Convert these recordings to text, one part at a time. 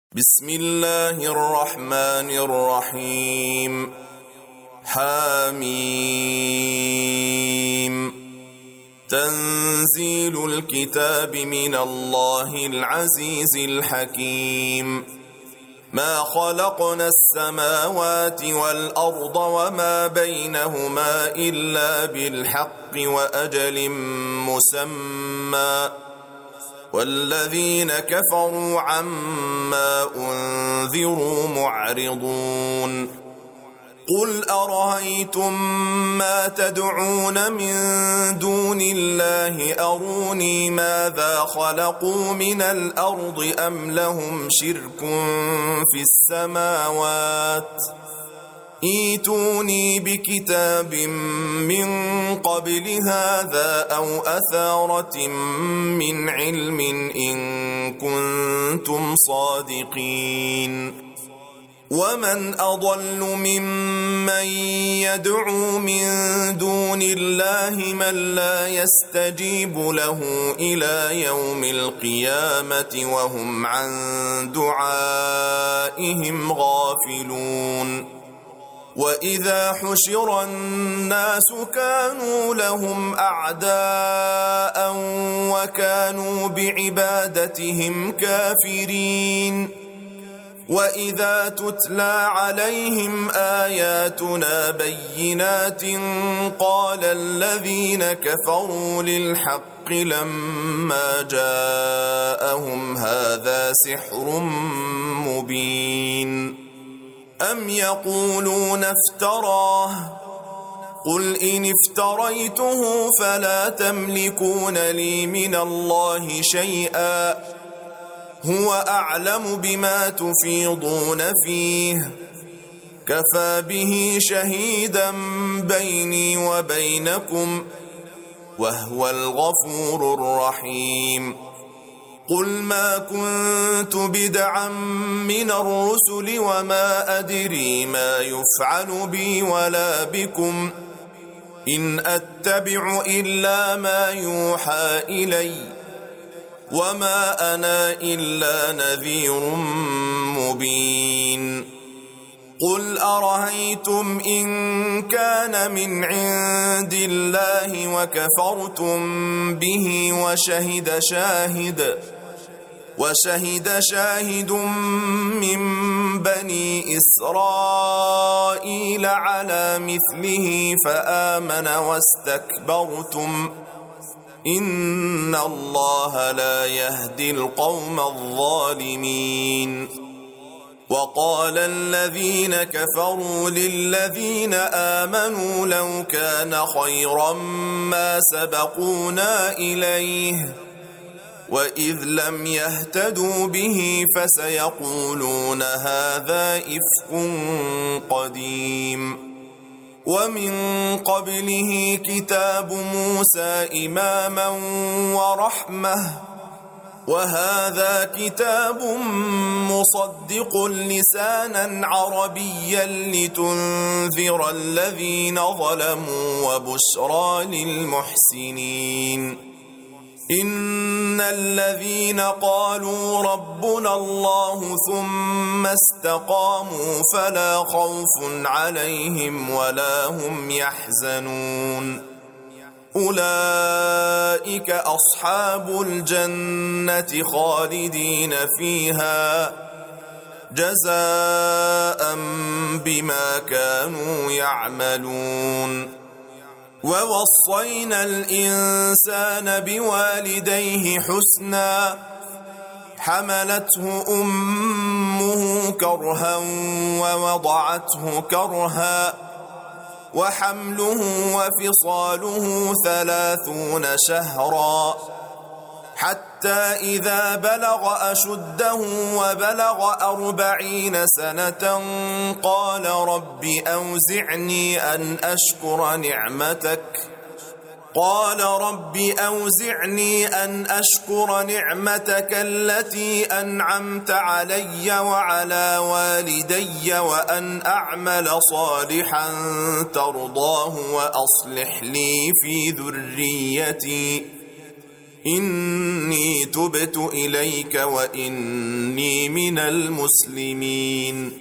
بسم الله الرحمن الرحيم. حميم. تنزيل الكتاب من الله العزيز الحكيم. ما خلقنا السماوات والأرض وما بينهما إلا بالحق وأجل مسمى، والذين كفروا عما أنذروا معرضون. قل أرأيتم ما تدعون من دون الله أروني ماذا خلقوا من الأرض أم لهم شرك في السماوات، ائتوني بكتاب من قبل هذا أو أثارة من علم إن كنتم صادقين. ومن أضل ممن يدعو من دون الله من لا يستجيب له إلى يوم القيامة وهم عن دعائهم غافلون. وإذا حشر الناس كانوا لهم أعداء وكانوا بعبادتهم كافرين. وإذا تتلى عليهم آياتنا بينات قال الذين كفروا للحق لما جاءهم هذا سحر مبين. أم يقولون افتراه، قل إن افتريته فلا تملكون لي من الله شيئا، هو أعلم بما تفيضون فيه، كفى به شهيدا بيني وبينكم، وهو الغفور الرحيم. قل ما كنت بدعا من الرسل وما أدري ما يفعل بي ولا بكم، إن أتبع إلا ما يوحى إلي، وما أنا إلا نذير مبين. قل أرأيتم إن كان من عند الله وكفرتم به وشهد شاهد من بني إسرائيل على مثله فآمن واستكبرتم، إن الله لا يهدي القوم الظالمين. وقال الذين كفروا للذين آمنوا لو كان خيرا ما سبقونا إليه، وإذ لم يهتدوا به فسيقولون هذا إفك قديم. ومن قبله كتاب موسى إماما ورحمة، وهذا كتاب مصدق لسانا عربيا لتنذر الذين ظلموا وبشرى للمحسنين. إن الذين قالوا ربنا الله ثم استقاموا فلا خوف عليهم ولا هم يحزنون، أولئك أصحاب الجنة خالدين فيها جزاء بما كانوا يعملون. ووصينا الإنسان بوالديه حسنا، حملته أمه كرها ووضعته كرها، وحمله وفصاله 30 شهرا، حتى إذا بلغ أشده وبلغ 40 سنة قال رب أوزعني أن أشكر نعمتك التي أنعمت علي وعلى والدي وأن أعمل صالحا ترضاه وأصلح لي في ذريتي إني تبت إليك وإني من المسلمين.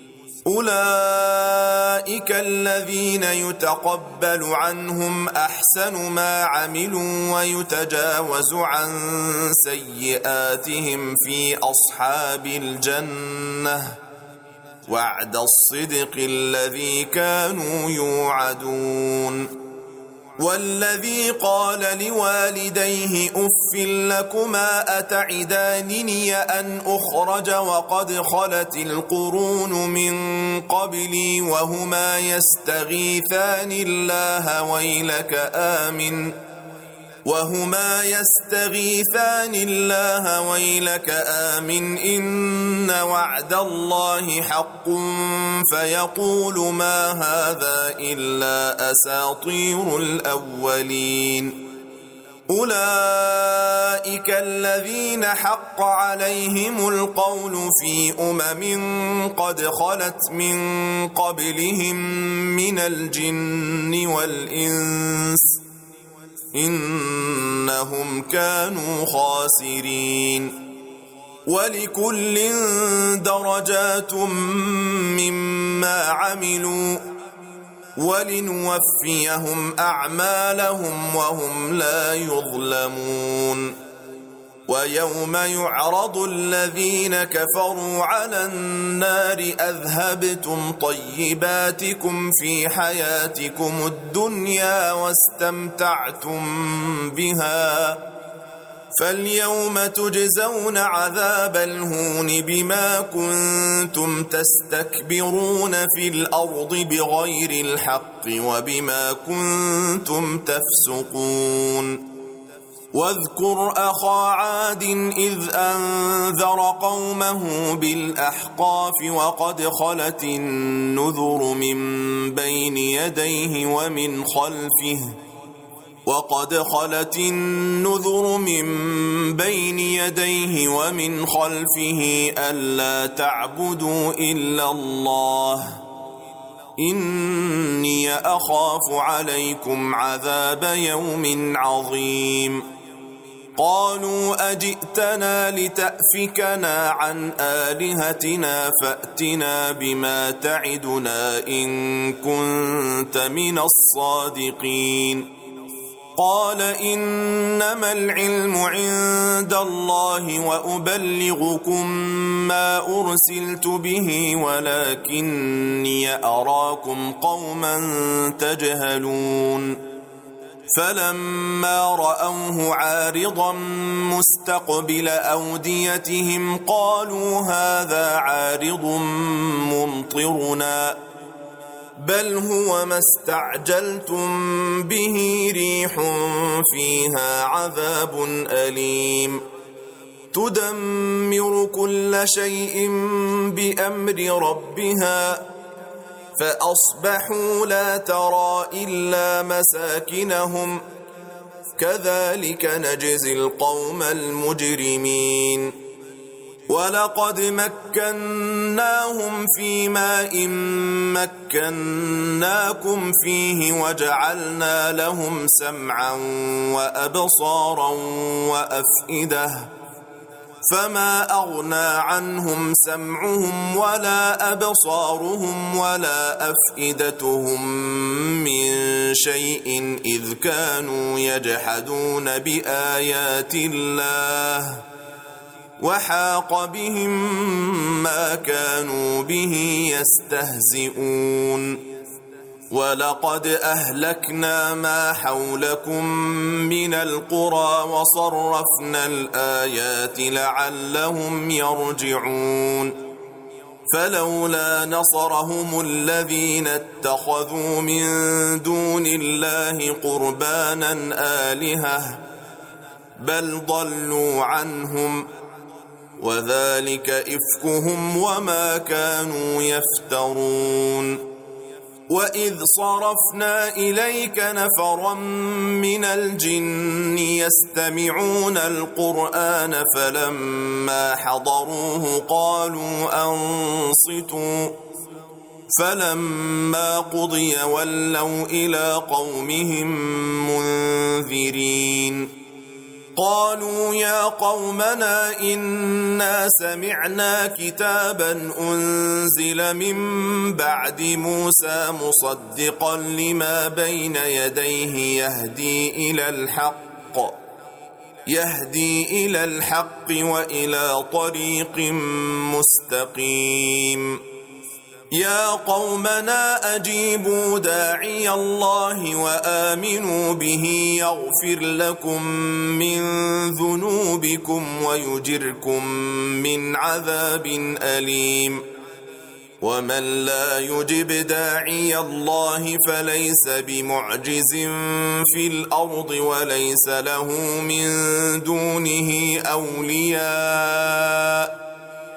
أولئك الذين يتقبل عنهم أحسن ما عملوا ويتجاوز عن سيئاتهم في أصحاب الجنة وعد الصدق الذي كانوا يوعدون. والذي قال لوالديه أف لكما أتعدانني أن أخرج وقد خلت القرون من قبلي وهما يستغيثان الله ويلك آمن إن وعد الله حق فيقول ما هذا إلا أساطير الأولين. أولئك الذين حق عليهم القول في قد خلت من قبلهم من الجن والإنس إنهم كانوا خاسرين. ولكل درجات مما عملوا ولنوفيهم أعمالهم وهم لا يظلمون. ويوم يعرض الذين كفروا على النار أذهبتم طيباتكم في حياتكم الدنيا واستمتعتم بها فاليوم تجزون عذاب الهون بما كنتم تستكبرون في الأرض بغير الحق وبما كنتم تفسقون. واذكر أخا عاد إذ أنذر قومه بالأحقاف وقد خلت النذر من بين يديه ومن خلفه ألا تعبدوا إلا الله إني أخاف عليكم عذاب يوم عظيم. قالوا أجئتنا لتأفكنا عن آلهتنا فأتنا بما تعدنا إن كنت من الصادقين. قال إنما العلم عند الله وأبلغكم ما أرسلت به ولكني أراكم قوما تجهلون. فلما رأوه عارضا مستقبل أوديتهم قالوا هذا عارض ممطرنا بل هو ما استعجلتم به ريح فيها عذاب أليم تدمر كل شيء بأمر ربها فأصبحوا لا ترى إلا مساكنهم كذلك نجزي القوم المجرمين. ولقد مكناهم في ماء مكناكم فيه وجعلنا لهم سمعا وأبصارا وأفئدة فما أغنى عنهم سمعهم ولا أبصارهم ولا أفئدتهم من شيء إذ كانوا يجحدون بآيات الله وحاق بهم ما كانوا به يستهزئون. ولقد أهلكنا ما حولكم من القرى وصرفنا الآيات لعلهم يرجعون. فلولا نصرهم الذين اتخذوا من دون الله قربانا آلهة بل ضلوا عنهم وذلك إفكهم وما كانوا يفترون. وإذ صرفنا إليك نفرا من الجن يستمعون القرآن فلما حضروه قالوا أنصتوا فلما قضي ولوا إلى قومهم منذرين. قالوا يا قومنا إنا سمعنا كتابا أنزل من بعد موسى مصدقا لما بين يديه يهدي إلى الحق وإلى طريق مستقيم يا قومنا أجيبوا داعي الله وآمنوا به يغفر لكم من ذنوبكم ويجركم من عذاب أليم ومن لا يجب داعي الله فليس بمعجز في الأرض وليس له من دونه أولياء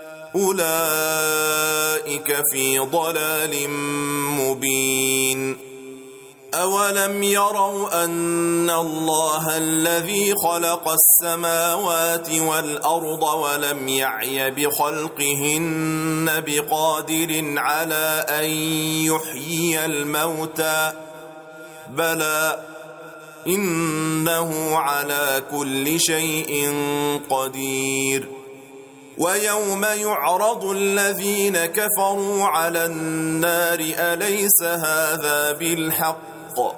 أولئك في ضلال مبين أولم يروا أن الله الذي خلق السماوات والأرض ولم يعي بخلقهن بقادر على أن يحيي الموتى بلى إنه على كل شيء قدير ويوم يعرض الذين كفروا على النار أليس هذا بالحق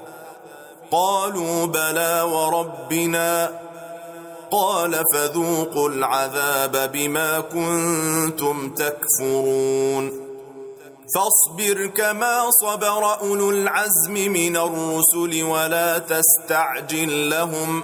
قالوا بلى وربنا قال فذوقوا العذاب بما كنتم تكفرون فاصبر كما صبر أولو العزم من الرسل ولا تستعجل لهم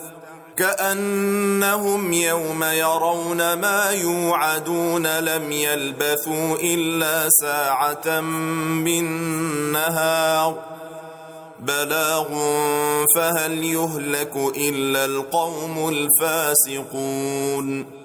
كأنهم يوم يرون ما يوعدون لم يلبثوا إلا ساعة من نهار بلاغ فهل يهلك إلا القوم الفاسقون